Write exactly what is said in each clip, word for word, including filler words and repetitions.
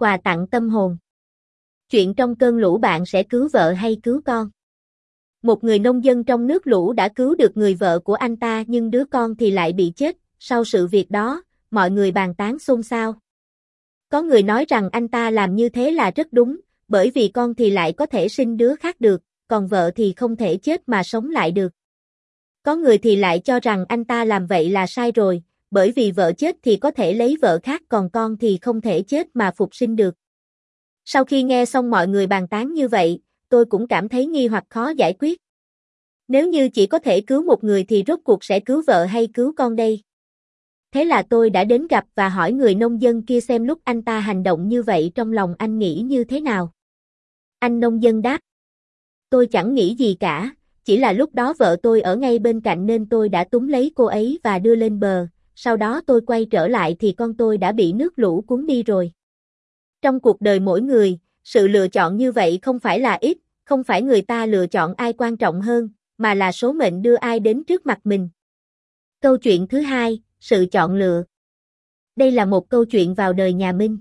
Quà tặng tâm hồn. Chuyện trong cơn lũ bạn sẽ cứu vợ hay cứu con? Một người nông dân trong nước lũ đã cứu được người vợ của anh ta nhưng đứa con thì lại bị chết. Sau sự việc đó, mọi người bàn tán xôn xao. Có người nói rằng anh ta làm như thế là rất đúng, bởi vì con thì lại có thể sinh đứa khác được, còn vợ thì không thể chết mà sống lại được. Có người thì lại cho rằng anh ta làm vậy là sai rồi, bởi vì vợ chết thì có thể lấy vợ khác còn con thì không thể chết mà phục sinh được. Sau khi nghe xong mọi người bàn tán như vậy, tôi cũng cảm thấy nghi hoặc khó giải quyết. Nếu như chỉ có thể cứu một người thì rốt cuộc sẽ cứu vợ hay cứu con đây? Thế là tôi đã đến gặp và hỏi người nông dân kia xem lúc anh ta hành động như vậy trong lòng anh nghĩ như thế nào. Anh nông dân đáp: tôi chẳng nghĩ gì cả, chỉ là lúc đó vợ tôi ở ngay bên cạnh nên tôi đã túm lấy cô ấy và đưa lên bờ, sau đó tôi quay trở lại thì con tôi đã bị nước lũ cuốn đi rồi. Trong cuộc đời mỗi người, sự lựa chọn như vậy không phải là ít, không phải người ta lựa chọn ai quan trọng hơn, mà là số mệnh đưa ai đến trước mặt mình. Câu chuyện thứ hai, sự chọn lựa. Đây là một câu chuyện vào đời nhà Minh.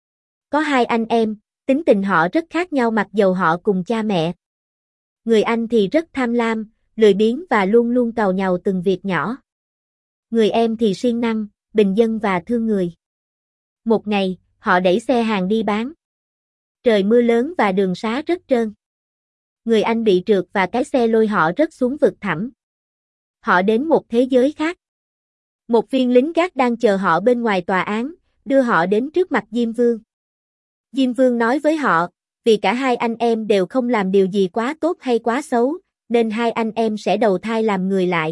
Có hai anh em, tính tình họ rất khác nhau mặc dầu họ cùng cha mẹ. Người anh thì rất tham lam, lười biếng và luôn luôn càu nhàu từng việc nhỏ. Người em thì siêng năng, bình dân và thương người. Một ngày, họ đẩy xe hàng đi bán. Trời mưa lớn và đường xá rất trơn. Người anh bị trượt và cái xe lôi họ rớt xuống vực thẳm. Họ đến một thế giới khác. Một viên lính gác đang chờ họ bên ngoài tòa án, đưa họ đến trước mặt Diêm Vương. Diêm Vương nói với họ, vì cả hai anh em đều không làm điều gì quá tốt hay quá xấu, nên hai anh em sẽ đầu thai làm người lại.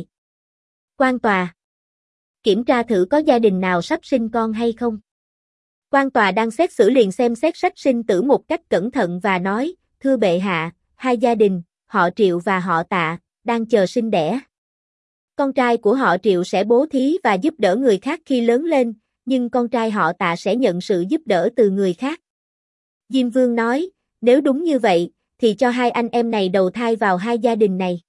Quan tòa. Kiểm tra thử có gia đình nào sắp sinh con hay không. Quan tòa đang xét xử liền xem xét sách sinh tử một cách cẩn thận và nói, thưa bệ hạ, hai gia đình, họ Triệu và họ Tạ, đang chờ sinh đẻ. Con trai của họ Triệu sẽ bố thí và giúp đỡ người khác khi lớn lên, nhưng con trai họ Tạ sẽ nhận sự giúp đỡ từ người khác. Diêm Vương nói, nếu đúng như vậy, thì cho hai anh em này đầu thai vào hai gia đình này.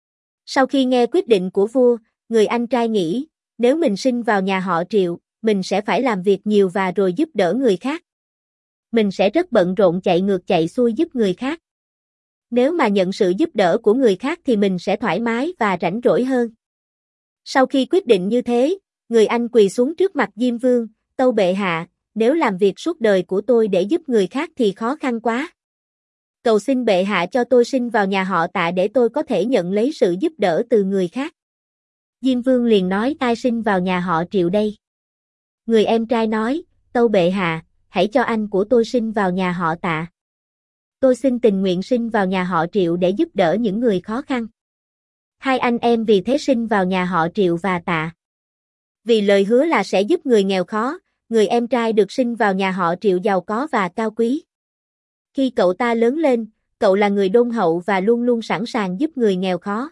Sau khi nghe quyết định của vua, người anh trai nghĩ, nếu mình sinh vào nhà họ Triệu, mình sẽ phải làm việc nhiều và rồi giúp đỡ người khác. Mình sẽ rất bận rộn chạy ngược chạy xuôi giúp người khác. Nếu mà nhận sự giúp đỡ của người khác thì mình sẽ thoải mái và rảnh rỗi hơn. Sau khi quyết định như thế, người anh quỳ xuống trước mặt Diêm Vương, tâu bệ hạ, nếu làm việc suốt đời của tôi để giúp người khác thì khó khăn quá. Cầu xin bệ hạ cho tôi sinh vào nhà họ Tạ để tôi có thể nhận lấy sự giúp đỡ từ người khác. Diêm Vương liền nói ai sinh vào nhà họ Triệu đây? Người em trai nói, tâu bệ hạ, hãy cho anh của tôi sinh vào nhà họ Tạ. Tôi xin tình nguyện sinh vào nhà họ Triệu để giúp đỡ những người khó khăn. Hai anh em vì thế sinh vào nhà họ Triệu và Tạ. Vì lời hứa là sẽ giúp người nghèo khó, người em trai được sinh vào nhà họ Triệu giàu có và cao quý. Khi cậu ta lớn lên, cậu là người đôn hậu và luôn luôn sẵn sàng giúp người nghèo khó.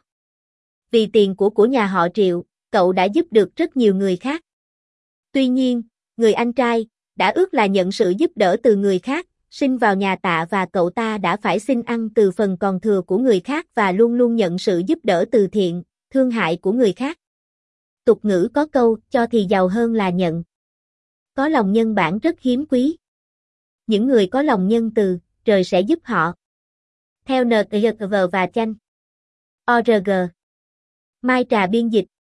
Vì tiền của của nhà họ Triệu, cậu đã giúp được rất nhiều người khác. Tuy nhiên, người anh trai đã ước là nhận sự giúp đỡ từ người khác, sinh vào nhà Tạ và cậu ta đã phải xin ăn từ phần còn thừa của người khác và luôn luôn nhận sự giúp đỡ từ thiện, thương hại của người khác. Tục ngữ có câu, cho thì giàu hơn là nhận. Có lòng nhân bản rất hiếm quý. Những người có lòng nhân từ, trời sẽ giúp họ. Theo en tê giê vê và Chanh. o rờ giê. Mai Trà biên dịch.